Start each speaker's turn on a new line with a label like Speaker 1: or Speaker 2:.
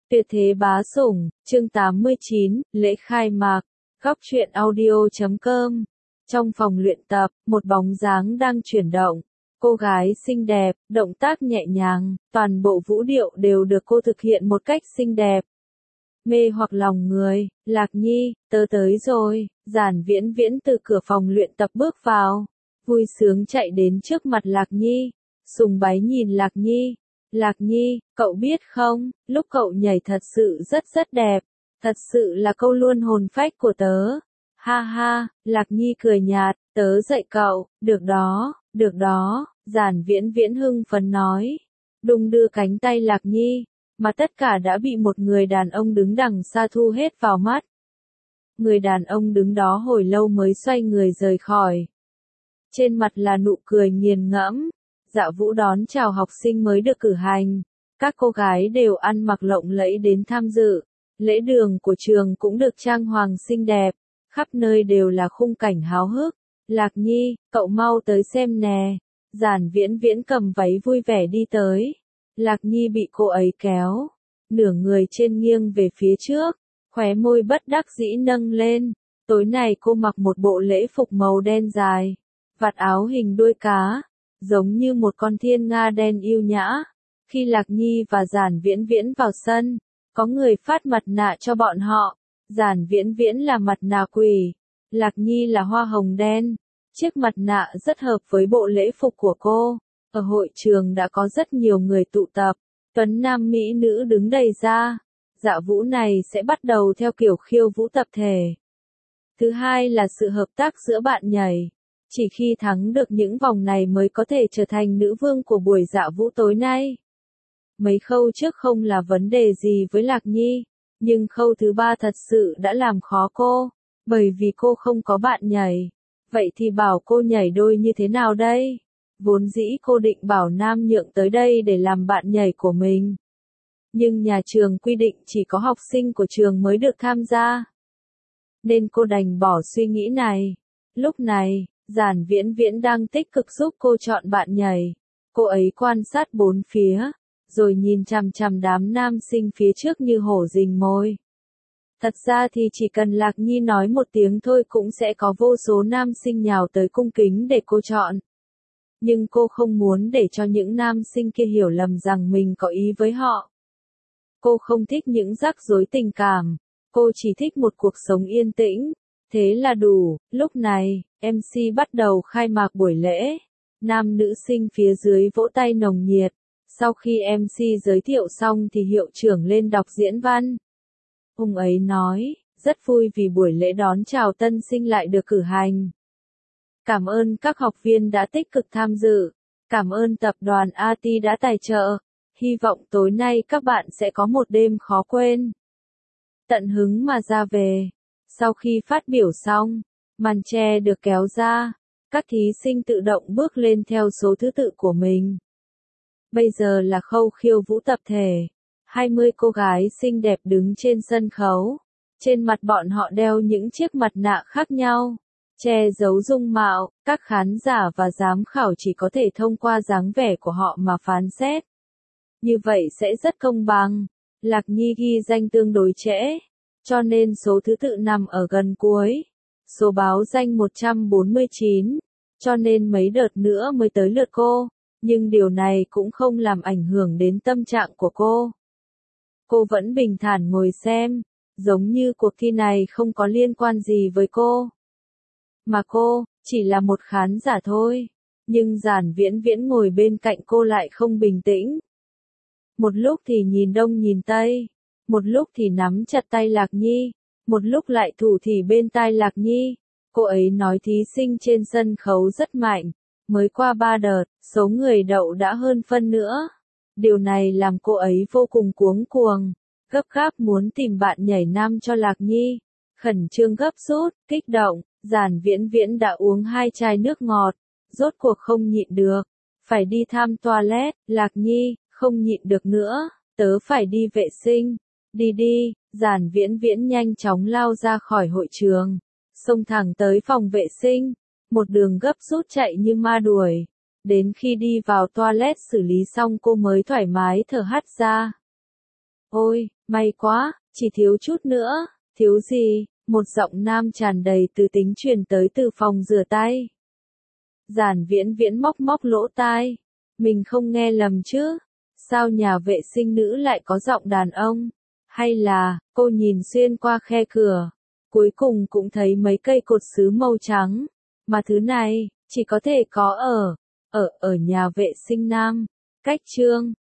Speaker 1: Tuyệt thế bá sủng, chương 89, lễ khai mạc, góc truyện audio.com. Trong phòng luyện tập, một bóng dáng đang chuyển động. Cô gái xinh đẹp, động tác nhẹ nhàng, toàn bộ vũ điệu đều được cô thực hiện một cách xinh đẹp. Mê hoặc lòng người, Lạc Nhi, tớ tới rồi. Giản Viễn Viễn từ cửa phòng luyện tập bước vào, vui sướng chạy đến trước mặt Lạc Nhi, sùng bái nhìn Lạc Nhi. Lạc Nhi, cậu biết không, lúc cậu nhảy thật sự rất đẹp, thật sự là câu luôn hồn phách của tớ. Ha ha, Lạc Nhi cười nhạt, tớ dạy cậu, được đó, Giản Viễn Viễn hưng phấn nói. Đung đưa cánh tay Lạc Nhi, mà tất cả đã bị một người đàn ông đứng đằng xa thu hết vào mắt. Người đàn ông đứng đó hồi lâu mới xoay người rời khỏi. Trên mặt là nụ cười nghiền ngẫm. Dạ vũ đón chào học sinh mới được cử hành. Các cô gái đều ăn mặc lộng lẫy đến tham dự. Lễ đường của trường cũng được trang hoàng xinh đẹp. Khắp nơi đều là khung cảnh háo hức. Lạc Nhi, cậu mau tới xem nè. Giản Viễn Viễn cầm váy vui vẻ đi tới. Lạc Nhi bị cô ấy kéo. Nửa người trên nghiêng về phía trước. Khóe môi bất đắc dĩ nâng lên. Tối nay cô mặc một bộ lễ phục màu đen dài. Vạt áo hình đuôi cá. Giống như một con thiên nga đen yêu nhã. Khi Lạc Nhi và Giản Viễn Viễn vào sân, có người phát mặt nạ cho bọn họ. Giản Viễn Viễn là mặt nạ quỷ, Lạc Nhi là hoa hồng đen. Chiếc mặt nạ rất hợp với bộ lễ phục của cô. Ở hội trường đã có rất nhiều người tụ tập, tuấn nam mỹ nữ đứng đầy ra. Dạ vũ này sẽ bắt đầu theo kiểu khiêu vũ tập thể. Thứ hai là sự hợp tác giữa bạn nhảy. Chỉ khi thắng được những vòng này mới có thể trở thành nữ vương của buổi dạ vũ tối nay. Mấy khâu trước không là vấn đề gì với Lạc Nhi, nhưng khâu thứ ba thật sự đã làm khó cô, bởi vì cô không có bạn nhảy. Vậy thì bảo cô nhảy đôi như thế nào đây? Vốn dĩ cô định bảo Nam Nhượng tới đây để làm bạn nhảy của mình. Nhưng nhà trường quy định chỉ có học sinh của trường mới được tham gia. Nên cô đành bỏ suy nghĩ này. Lúc này, Giản Viễn Viễn đang tích cực giúp cô chọn bạn nhảy. Cô ấy quan sát bốn phía, rồi nhìn chằm chằm đám nam sinh phía trước như hổ rình mồi. Thật ra thì chỉ cần Lạc Nhi nói một tiếng thôi cũng sẽ có vô số nam sinh nhào tới cung kính để cô chọn. Nhưng cô không muốn để cho những nam sinh kia hiểu lầm rằng mình có ý với họ. Cô không thích những rắc rối tình cảm, cô chỉ thích một cuộc sống yên tĩnh. Thế là đủ. Lúc này, MC bắt đầu khai mạc buổi lễ. Nam nữ sinh phía dưới vỗ tay nồng nhiệt. Sau khi MC giới thiệu xong thì hiệu trưởng lên đọc diễn văn. Ông ấy nói, rất vui vì buổi lễ đón chào tân sinh lại được cử hành. Cảm ơn các học viên đã tích cực tham dự. Cảm ơn tập đoàn AT đã tài trợ. Hy vọng tối nay các bạn sẽ có một đêm khó quên. Tận hứng mà ra về. Sau khi phát biểu xong, màn che được kéo ra, các thí sinh tự động bước lên theo số thứ tự của mình. Bây giờ là khâu khiêu vũ tập thể. 20 cô gái xinh đẹp đứng trên sân khấu. Trên mặt bọn họ đeo những chiếc mặt nạ khác nhau, che giấu dung mạo. Các khán giả và giám khảo chỉ có thể thông qua dáng vẻ của họ mà phán xét. Như vậy sẽ rất công bằng. Lạc Nhi ghi danh tương đối trễ, cho nên số thứ tự nằm ở gần cuối. Số báo danh 149, cho nên mấy đợt nữa mới tới lượt cô. Nhưng điều này cũng không làm ảnh hưởng đến tâm trạng của cô. Cô vẫn bình thản ngồi xem, giống như cuộc thi này không có liên quan gì với cô. Mà cô, chỉ là một khán giả thôi. Nhưng Giản Viễn Viễn ngồi bên cạnh cô lại không bình tĩnh. Một lúc thì nhìn đông nhìn tây. Một lúc thì nắm chặt tay Lạc Nhi, một lúc lại thủ thỉ bên tai Lạc Nhi. Cô ấy nói thí sinh trên sân khấu rất mạnh, mới qua 3 đợt, số người đậu đã hơn phân nữa. Điều này làm cô ấy vô cùng cuống cuồng, gấp gáp muốn tìm bạn nhảy nam cho Lạc Nhi. Khẩn trương gấp rút, kích động, Giản Viễn Viễn đã uống 2 chai nước ngọt, rốt cuộc không nhịn được, phải đi thăm toilet. Lạc Nhi, không nhịn được nữa, tớ phải đi vệ sinh. Đi, Giản Viễn Viễn nhanh chóng lao ra khỏi hội trường, xông thẳng tới phòng vệ sinh, một đường gấp rút chạy như ma đuổi. Đến khi đi vào toilet xử lý xong cô mới thoải mái thở hắt ra. Ôi, May quá, chỉ thiếu chút nữa. Thiếu gì? Một giọng nam tràn đầy từ tính truyền tới từ phòng rửa tay. Giản Viễn Viễn móc móc lỗ tai. Mình không nghe lầm chứ? Sao nhà vệ sinh nữ lại có giọng đàn ông? Hay là, cô nhìn xuyên qua khe cửa, cuối cùng cũng thấy mấy cây cột sứ màu trắng. Mà thứ này, chỉ có thể có ở nhà vệ sinh nam. Cách chương